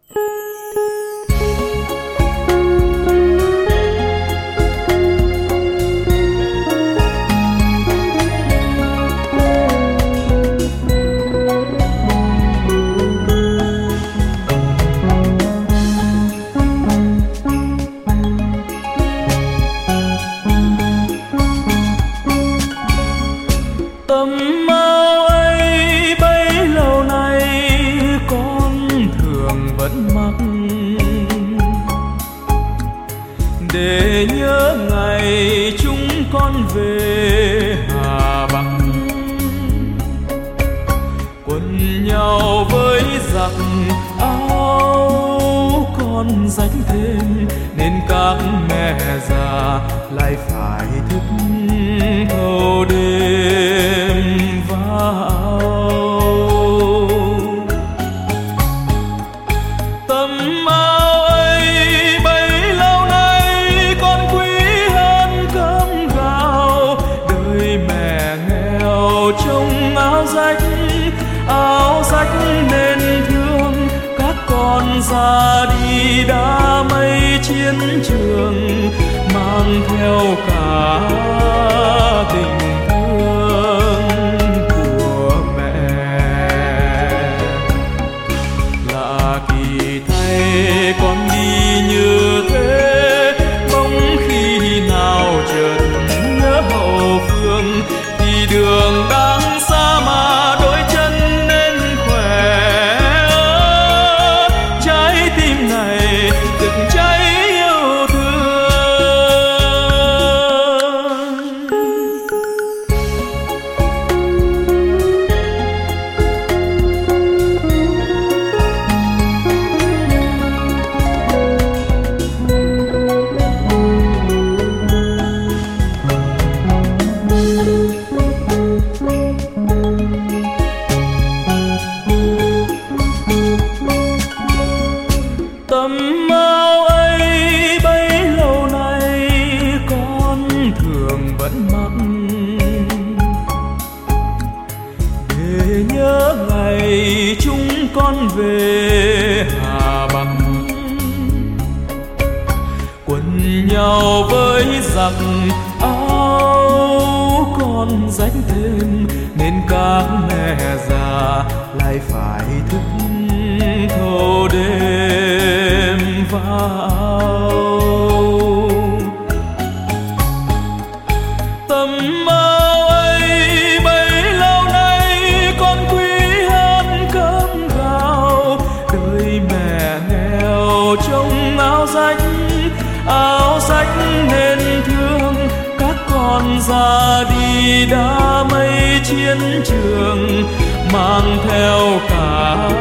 để nhớ ngày chúng con về Hà Bắc, quần nhau với giặc áo con rách thêm, nên các mẹ già lại phải thức thâu đêm vào. Tấm áo ấy bấy lâu nay con quý hơn cơm gạo, đời mẹ nghèo trông áo rách nên thương. Các con ra đi đã mây chiến trường, mang theo cả tình thương của mẹ. Lạ kỳ thay con đi như thế, bỗng khi nào chợt nhớ hậu phương, thì đường đang xa mà đôi chân nên khỏe. Trái tim này rực cháy yêu thương. Tấm áo ấy bấy lâu nay con thường vẫn mặc, để nhớ ngày chúng con về Hà Bắc, quần nhau với giặc áo con rách thêm, nên các mẹ già lại phải thức thâu đêm vào. Tấm áo ấy bấy lâu nay con quý hơn cơm gạo, đời mẹ nghèo trông áo rách nên thương. Các con ra đi đã mây chiến trường, mang theo cả